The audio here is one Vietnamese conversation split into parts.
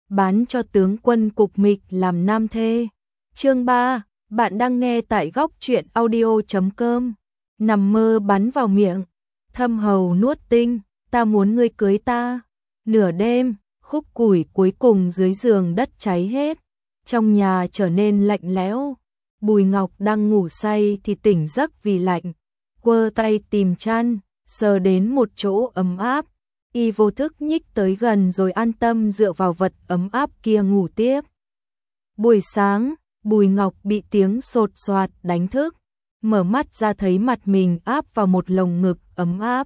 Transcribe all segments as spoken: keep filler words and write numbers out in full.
bán cho tướng quân Cục Mịch làm nam thê. Chương ba, bạn đang nghe tại góc truyện audio chấm com. Nằm mơ bắn vào miệng, thâm hầu nuốt tinh, ta muốn ngươi cưới ta. Nửa đêm, khúc củi cuối cùng dưới giường đất cháy hết, trong nhà trở nên lạnh lẽo. Bùi Ngọc đang ngủ say thì tỉnh giấc vì lạnh, quơ tay tìm chăn, sờ đến một chỗ ấm áp. Y vô thức nhích tới gần rồi an tâm dựa vào vật ấm áp kia ngủ tiếp. Buổi sáng, Bùi Ngọc bị tiếng sột soạt đánh thức, mở mắt ra thấy mặt mình áp vào một lồng ngực ấm áp.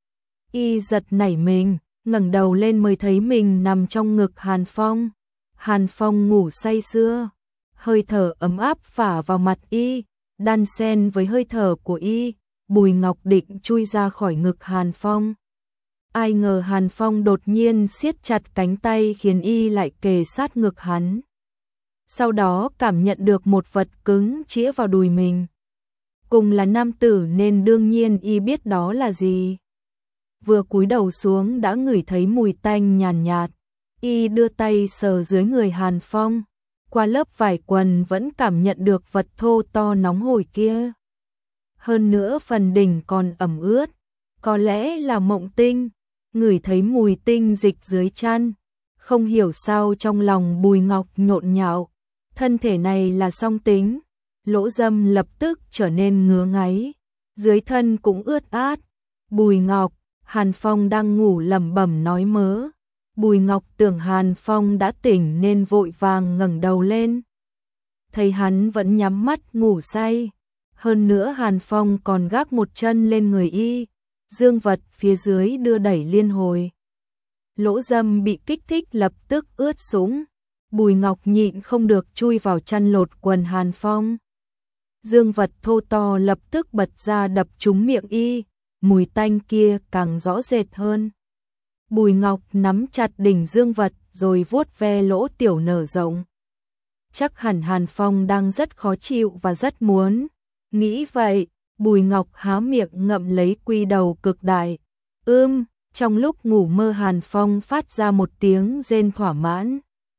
Y giật nảy mình, ngẩng đầu lên mới thấy mình nằm trong ngực Hàn Phong. Hàn Phong ngủ say sưa, hơi thở ấm áp phả vào mặt Y, đan xen với hơi thở của Y. Bùi Ngọc định chui ra khỏi ngực Hàn Phong. Ai ngờ Hàn Phong đột nhiên siết chặt cánh tay khiến Y lại kề sát ngực hắn. Sau đó cảm nhận được một vật cứng chĩa vào đùi mình. Cùng là nam tử nên đương nhiên Y biết đó là gì. Vừa cúi đầu xuống đã ngửi thấy mùi tanh nhàn nhạt, nhạt. Y đưa tay sờ dưới người Hàn Phong, qua lớp vải quần vẫn cảm nhận được vật thô to nóng hổi kia. Hơn nữa phần đỉnh còn ẩm ướt, có lẽ là mộng tinh. Ngửi thấy mùi tinh dịch dưới chăn, không hiểu sao trong lòng Bùi Ngọc nhộn nhạo. Thân thể này là song tính, lỗ dâm lập tức trở nên ngứa ngáy, dưới thân cũng ướt át. Bùi Ngọc, Hàn Phong đang ngủ lẩm bẩm nói mớ. Bùi Ngọc tưởng Hàn Phong đã tỉnh nên vội vàng ngẩng đầu lên. Thấy hắn vẫn nhắm mắt ngủ say, hơn nữa Hàn Phong còn gác một chân lên người Y. Dương vật phía dưới đưa đẩy liên hồi. Lỗ dâm bị kích thích lập tức ướt sũng. Bùi Ngọc nhịn không được chui vào chăn lột quần Hàn Phong. Dương vật thô to lập tức bật ra đập trúng miệng Y, mùi tanh kia càng rõ rệt hơn. Bùi Ngọc nắm chặt đỉnh dương vật rồi vuốt ve lỗ tiểu nở rộng. Chắc hẳn Hàn Phong đang rất khó chịu và rất muốn. Nghĩ vậy, Bùi Ngọc há miệng ngậm lấy quy đầu cực đại. Ưm, trong lúc ngủ mơ Hàn Phong phát ra một tiếng rên thỏa mãn.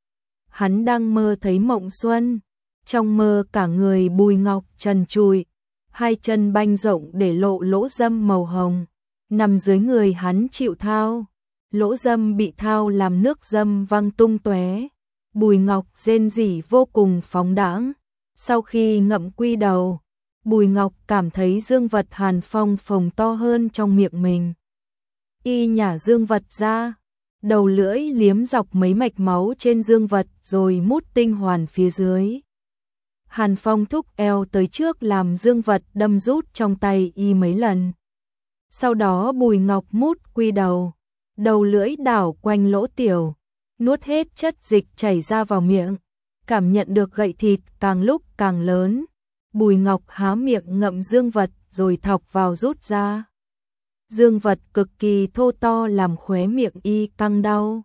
Hắn đang mơ thấy mộng xuân. Trong mơ cả người Bùi Ngọc trần trụi, hai chân banh rộng để lộ lỗ dâm màu hồng. Nằm dưới người hắn chịu thao. Lỗ dâm bị thao làm nước dâm văng tung tóe. Bùi Ngọc rên rỉ vô cùng phóng đãng. Sau khi ngậm quy đầu, Bùi Ngọc cảm thấy dương vật Hàn Phong phồng to hơn trong miệng mình. Y nhả dương vật ra, đầu lưỡi liếm dọc mấy mạch máu trên dương vật rồi mút tinh hoàn phía dưới. Hàn Phong thúc eo tới trước làm dương vật đâm rút trong tay Y mấy lần. Sau đó Bùi Ngọc mút quy đầu, đầu lưỡi đảo quanh lỗ tiểu, nuốt hết chất dịch chảy ra vào miệng, cảm nhận được gậy thịt càng lúc càng lớn. Bùi Ngọc há miệng ngậm dương vật rồi thọc vào rút ra. Dương vật cực kỳ thô to làm khóe miệng Y căng đau.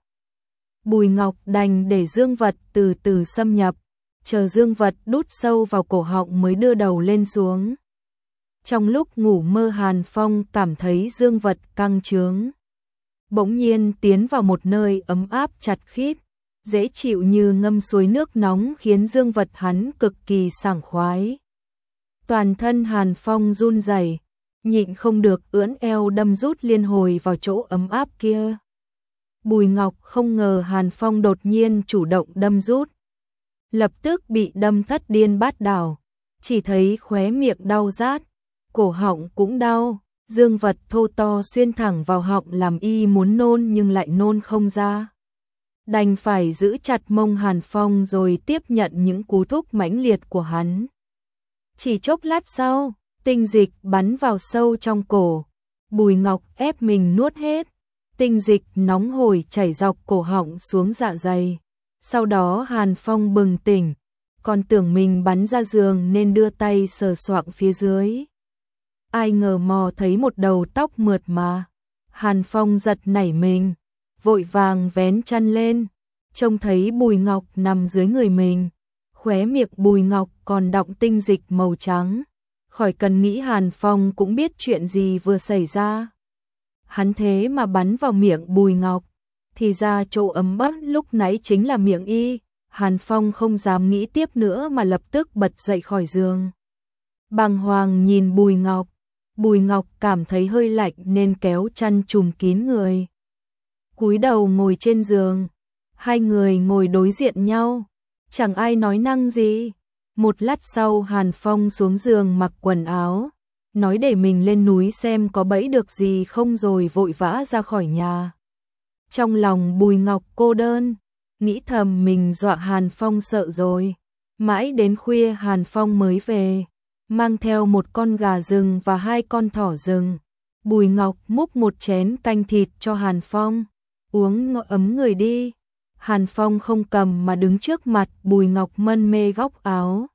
Bùi Ngọc đành để dương vật từ từ xâm nhập, chờ dương vật đút sâu vào cổ họng mới đưa đầu lên xuống. Trong lúc ngủ mơ Hàn Phong cảm thấy dương vật căng trướng. Bỗng nhiên tiến vào một nơi ấm áp chặt khít, dễ chịu như ngâm suối nước nóng khiến dương vật hắn cực kỳ sảng khoái. Toàn thân Hàn Phong run rẩy, nhịn không được ưỡn eo đâm rút liên hồi vào chỗ ấm áp kia. Bùi Ngọc không ngờ Hàn Phong đột nhiên chủ động đâm rút, lập tức bị đâm thất điên bát đảo, chỉ thấy khóe miệng đau rát, cổ họng cũng đau, dương vật thô to xuyên thẳng vào họng làm Y muốn nôn nhưng lại nôn không ra. Đành phải giữ chặt mông Hàn Phong rồi tiếp nhận những cú thúc mãnh liệt của hắn. Chỉ chốc lát sau, tinh dịch bắn vào sâu trong cổ. Bùi Ngọc ép mình nuốt hết. Tinh dịch nóng hổi chảy dọc cổ họng xuống dạ dày. Sau đó Hàn Phong bừng tỉnh, còn tưởng mình bắn ra giường nên đưa tay sờ soạng phía dưới. Ai ngờ mò thấy một đầu tóc mượt mà. Hàn Phong giật nảy mình, vội vàng vén chăn lên, trông thấy Bùi Ngọc nằm dưới người mình. Khóe miệng Bùi Ngọc còn đọng tinh dịch màu trắng. Khỏi cần nghĩ Hàn Phong cũng biết chuyện gì vừa xảy ra. Hắn thế mà bắn vào miệng Bùi Ngọc. thì ra chỗ ấm áp lúc nãy chính là miệng y. Hàn Phong không dám nghĩ tiếp nữa mà lập tức bật dậy khỏi giường. Bàng hoàng nhìn Bùi Ngọc, Bùi Ngọc cảm thấy hơi lạnh nên kéo chăn trùm kín người. Cúi đầu ngồi trên giường, hai người ngồi đối diện nhau, chẳng ai nói năng gì. Một lát sau Hàn Phong xuống giường mặc quần áo, nói để mình lên núi xem có bẫy được gì không rồi vội vã ra khỏi nhà. Trong lòng Bùi Ngọc cô đơn, nghĩ thầm mình dọa Hàn Phong sợ rồi. Mãi đến khuya Hàn Phong mới về, mang theo một con gà rừng và hai con thỏ rừng. Bùi Ngọc múc một chén canh thịt cho Hàn Phong, uống ngọ ấm người đi. Hàn Phong không cầm mà đứng trước mặt Bùi Ngọc mân mê góc áo.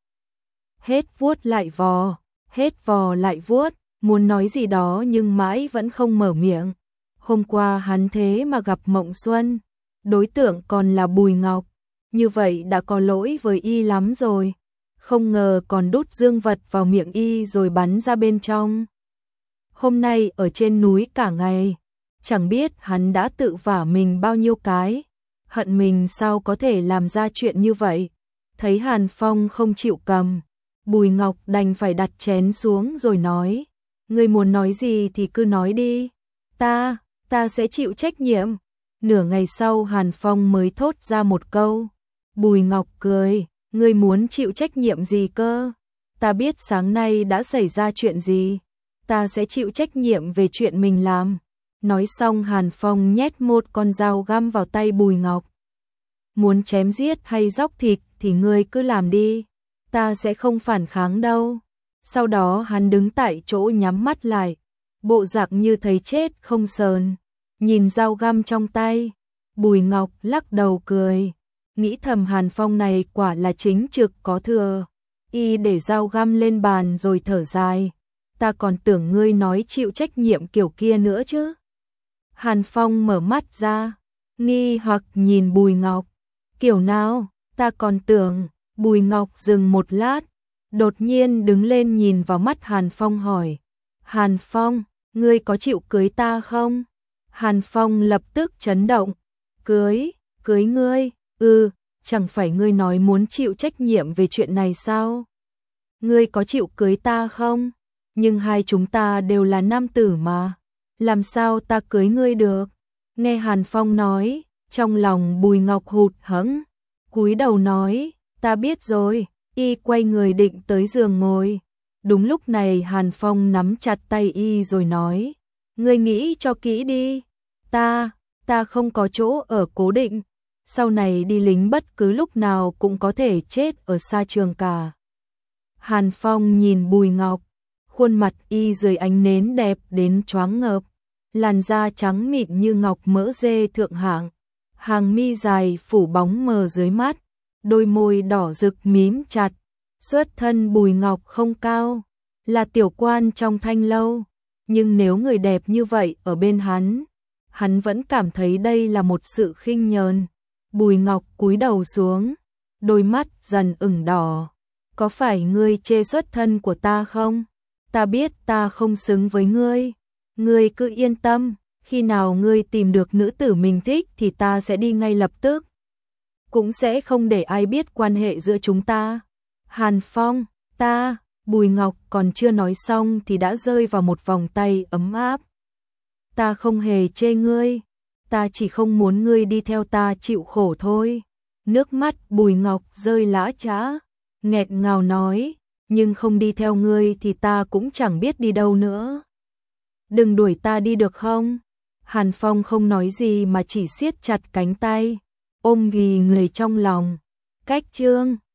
Hết vuốt lại vò, hết vò lại vuốt, muốn nói gì đó nhưng mãi vẫn không mở miệng. Hôm qua hắn thế mà gặp Mộng Xuân, đối tượng còn là Bùi Ngọc, như vậy đã có lỗi với y lắm rồi. Không ngờ còn đút dương vật vào miệng y rồi bắn ra bên trong. Hôm nay ở trên núi cả ngày, chẳng biết hắn đã tự vả mình bao nhiêu cái, hận mình sao có thể làm ra chuyện như vậy. Thấy Hàn Phong không chịu cầm, Bùi Ngọc đành phải đặt chén xuống rồi nói, ngươi muốn nói gì thì cứ nói đi, ta, ta sẽ chịu trách nhiệm. Nửa ngày sau Hàn Phong mới thốt ra một câu. Bùi Ngọc cười, ngươi muốn chịu trách nhiệm gì cơ? Ta biết sáng nay đã xảy ra chuyện gì, ta sẽ chịu trách nhiệm về chuyện mình làm. Nói xong Hàn Phong nhét một con dao găm vào tay Bùi Ngọc. Muốn chém giết hay róc thịt thì ngươi cứ làm đi, ta sẽ không phản kháng đâu. Sau đó hắn đứng tại chỗ nhắm mắt lại, bộ dạng như thấy chết không sờn, nhìn dao găm trong tay. Bùi Ngọc lắc đầu cười, nghĩ thầm Hàn Phong này quả là chính trực có thừa. Y để dao găm lên bàn rồi thở dài, ta còn tưởng ngươi nói chịu trách nhiệm kiểu kia nữa chứ. Hàn Phong mở mắt ra, nghi hoặc nhìn Bùi Ngọc, kiểu nào, ta còn tưởng. Bùi Ngọc dừng một lát, đột nhiên đứng lên nhìn vào mắt Hàn Phong hỏi, Hàn Phong, ngươi có chịu cưới ta không? Hàn Phong lập tức chấn động, cưới, cưới ngươi, ừ, chẳng phải ngươi nói muốn chịu trách nhiệm về chuyện này sao? Ngươi có chịu cưới ta không? Nhưng hai chúng ta đều là nam tử mà, làm sao ta cưới ngươi được? Nghe Hàn Phong nói, trong lòng Bùi Ngọc hụt hẫng, cúi đầu nói, ta biết rồi. Y quay người định tới giường ngồi. Đúng lúc này Hàn Phong nắm chặt tay y rồi nói, ngươi nghĩ cho kỹ đi, ta, ta không có chỗ ở cố định, sau này đi lính bất cứ lúc nào cũng có thể chết ở xa trường cả. Hàn Phong nhìn Bùi Ngọc, khuôn mặt y dưới ánh nến đẹp đến choáng ngợp, làn da trắng mịn như ngọc mỡ dê thượng hạng, hàng mi dài phủ bóng mờ dưới mắt, đôi môi đỏ rực mím chặt. Xuất thân Bùi Ngọc không cao, là tiểu quan trong thanh lâu, nhưng nếu người đẹp như vậy ở bên hắn, hắn vẫn cảm thấy đây là một sự khinh nhờn. Bùi Ngọc cúi đầu xuống, đôi mắt dần ửng đỏ. Có phải ngươi chê xuất thân của ta không? Ta biết ta không xứng với ngươi. Ngươi cứ yên tâm, khi nào ngươi tìm được nữ tử mình thích thì ta sẽ đi ngay lập tức. Cũng sẽ không để ai biết quan hệ giữa chúng ta. Hàn Phong, ta, Bùi Ngọc còn chưa nói xong thì đã rơi vào một vòng tay ấm áp. Ta không hề chê ngươi, ta chỉ không muốn ngươi đi theo ta chịu khổ thôi. Nước mắt Bùi Ngọc rơi lã chã, nghẹt ngào nói, nhưng không đi theo ngươi thì ta cũng chẳng biết đi đâu nữa. Đừng đuổi ta đi được không? Hàn Phong không nói gì mà chỉ siết chặt cánh tay, ôm ghì người trong lòng. Cách chương